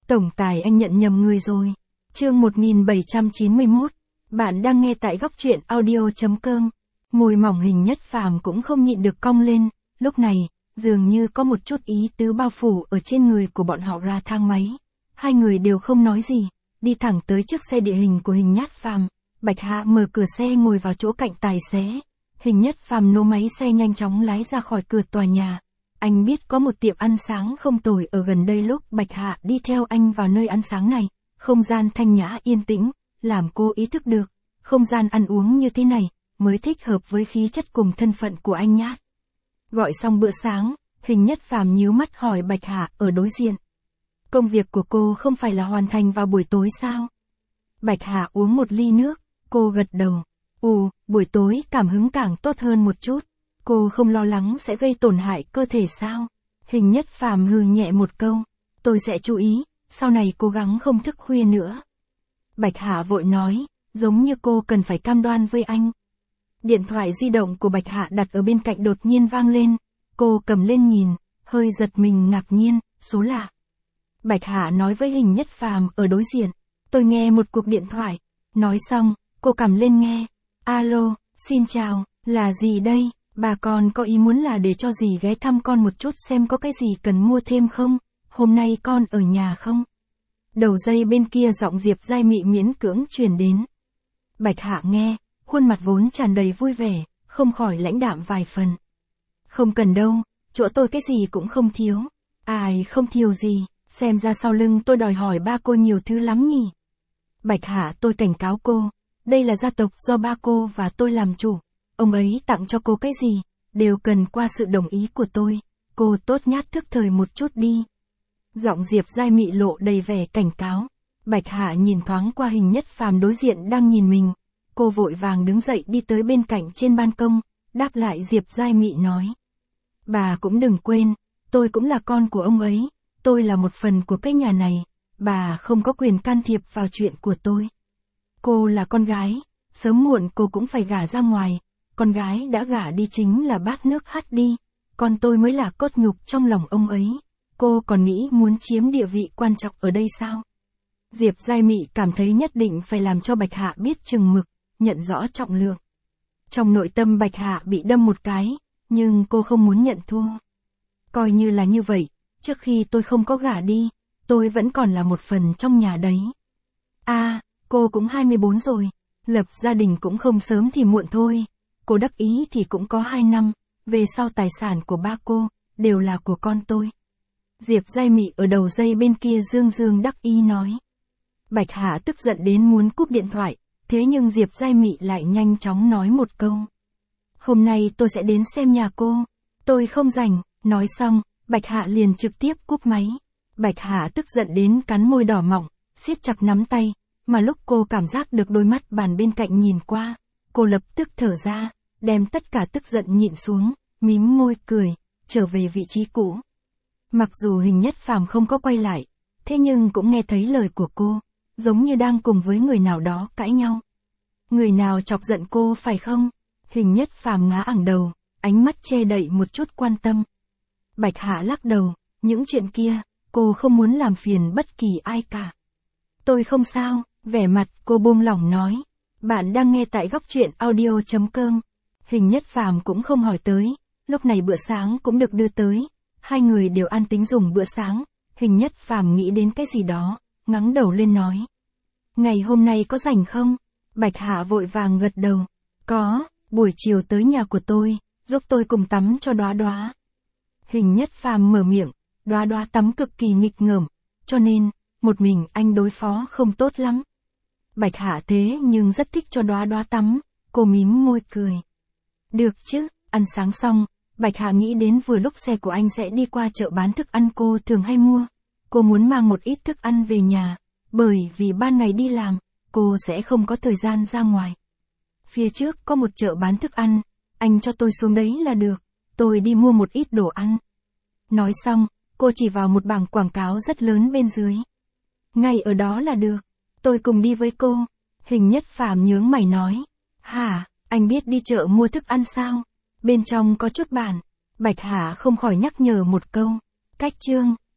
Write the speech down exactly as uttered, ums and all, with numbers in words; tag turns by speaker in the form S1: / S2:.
S1: Tổng tài anh nhận nhầm người rồi. Chương một nghìn bảy trăm chín mươi mốt. Bạn đang nghe tại góc truyện audio.com. Môi mỏng Hình Nhất Phàm cũng không nhịn được cong lên, lúc này, dường như có một chút ý tứ bao phủ ở trên người của bọn họ ra thang máy. Hai người đều không nói gì, đi thẳng tới chiếc xe địa hình của Hình Nhất Phàm. Bạch Hạ mở cửa xe ngồi vào chỗ cạnh tài xế. Hình Nhất Phàm nổ máy xe nhanh chóng lái ra khỏi cửa tòa nhà. Anh biết có một tiệm ăn sáng không tồi ở gần đây. Lúc Bạch Hạ đi theo anh vào nơi ăn sáng này, không gian thanh nhã yên tĩnh, làm cô ý thức được, không gian ăn uống như thế này, mới thích hợp với khí chất cùng thân phận của anh nhát. Gọi xong bữa sáng, Hình Nhất Phàm nhíu mắt hỏi Bạch Hạ ở đối diện. Công việc của cô không phải là hoàn thành vào buổi tối sao? Bạch Hạ uống một ly nước, cô gật đầu. Ồ, buổi tối cảm hứng càng tốt hơn một chút. Cô không lo lắng sẽ gây tổn hại cơ thể sao? Hình Nhất Phàm hừ nhẹ một câu. Tôi sẽ chú ý, sau này cố gắng không thức khuya nữa. Bạch Hạ vội nói, giống như cô cần phải cam đoan với anh. Điện thoại di động của Bạch Hạ đặt ở bên cạnh đột nhiên vang lên. Cô cầm lên nhìn, hơi giật mình ngạc nhiên, số lạ. Bạch Hạ nói với Hình Nhất Phàm ở đối diện. Tôi nghe một cuộc điện thoại. Nói xong, cô cầm lên nghe. Alo, xin chào, là gì đây? Bà con có ý muốn là để cho dì ghé thăm con một chút xem có cái gì cần mua thêm không? Hôm nay con ở nhà không? Đầu dây bên kia giọng Diệp Giai Mị miễn cưỡng truyền đến. Bạch Hạ nghe, khuôn mặt vốn tràn đầy vui vẻ, không khỏi lãnh đạm vài phần. Không cần đâu, chỗ tôi cái gì cũng không thiếu. Ai không thiếu gì, xem ra sau lưng tôi đòi hỏi ba cô nhiều thứ lắm nhỉ. Bạch Hạ, tôi cảnh cáo cô, đây là gia tộc do ba cô và tôi làm chủ. Ông ấy tặng cho cô cái gì, đều cần qua sự đồng ý của tôi. Cô tốt nhát thức thời một chút đi. Giọng Diệp Giai Mị lộ đầy vẻ cảnh cáo. Bạch Hạ nhìn thoáng qua Hình Nhất Phàm đối diện đang nhìn mình. Cô vội vàng đứng dậy đi tới bên cạnh trên ban công, đáp lại Diệp Giai Mị nói. Bà cũng đừng quên, tôi cũng là con của ông ấy, tôi là một phần của cái nhà này, bà không có quyền can thiệp vào chuyện của tôi. Cô là con gái, sớm muộn cô cũng phải gả ra ngoài, con gái đã gả đi chính là bát nước hắt đi, con tôi mới là cốt nhục trong lòng ông ấy, cô còn nghĩ muốn chiếm địa vị quan trọng ở đây sao? Diệp Giai Mị cảm thấy nhất định phải làm cho Bạch Hạ biết chừng mực, nhận rõ trọng lượng. Trong nội tâm Bạch Hạ bị đâm một cái, nhưng cô không muốn nhận thua. Coi như là như vậy, trước khi tôi không có gả đi, tôi vẫn còn là một phần trong nhà đấy. À, cô cũng hai mươi bốn rồi, lập gia đình cũng không sớm thì muộn thôi. Cô đắc ý thì cũng có hai năm, về sau tài sản của ba cô, đều là của con tôi. Diệp Giai Mị ở đầu dây bên kia dương dương đắc ý nói. Bạch Hạ tức giận đến muốn cúp điện thoại, thế nhưng Diệp Giai Mị lại nhanh chóng nói một câu. Hôm nay tôi sẽ đến xem nhà cô, tôi không rảnh, nói xong, Bạch Hạ liền trực tiếp cúp máy. Bạch Hạ tức giận đến cắn môi đỏ mọng, siết chặt nắm tay, mà lúc cô cảm giác được đôi mắt bàn bên cạnh nhìn qua, cô lập tức thở ra, đem tất cả tức giận nhịn xuống, mím môi cười, trở về vị trí cũ. Mặc dù Hình Nhất Phàm không có quay lại, thế nhưng cũng nghe thấy lời của cô, giống như đang cùng với người nào đó cãi nhau. Người nào chọc giận cô phải không? Hình Nhất Phàm ngã ẳng đầu, ánh mắt che đậy một chút quan tâm. Bạch Hạ lắc đầu, những chuyện kia, cô không muốn làm phiền bất kỳ ai cả. Tôi không sao, vẻ mặt cô buông lỏng nói. Bạn đang nghe tại góc truyện audio.com. Hình Nhất Phàm cũng không hỏi tới, lúc này bữa sáng cũng được đưa tới. Hai người đều ăn tính dùng bữa sáng, Hình Nhất Phàm nghĩ đến cái gì đó, ngẩng đầu lên nói. Ngày hôm nay có rảnh không? Bạch Hạ vội vàng gật đầu. Có, buổi chiều tới nhà của tôi, giúp tôi cùng tắm cho Đóa Đóa. Hình Nhất Phàm mở miệng, Đóa Đóa tắm cực kỳ nghịch ngợm, cho nên, một mình anh đối phó không tốt lắm. Bạch Hạ thế nhưng rất thích cho Đóa Đóa tắm, cô mím môi cười. Được chứ, ăn sáng xong, Bạch Hạ nghĩ đến vừa lúc xe của anh sẽ đi qua chợ bán thức ăn cô thường hay mua. Cô muốn mang một ít thức ăn về nhà, bởi vì ban ngày đi làm, cô sẽ không có thời gian ra ngoài. Phía trước có một chợ bán thức ăn, anh cho tôi xuống đấy là được, tôi đi mua một ít đồ ăn. Nói xong, cô chỉ vào một bảng quảng cáo rất lớn bên dưới. Ngay ở đó là được, tôi cùng đi với cô. Hình Nhất Phàm nhướng mày nói. Hả, anh biết đi chợ mua thức ăn sao? Bên trong có chút bản. Bạch Hạ không khỏi nhắc nhở một câu. Cách chương.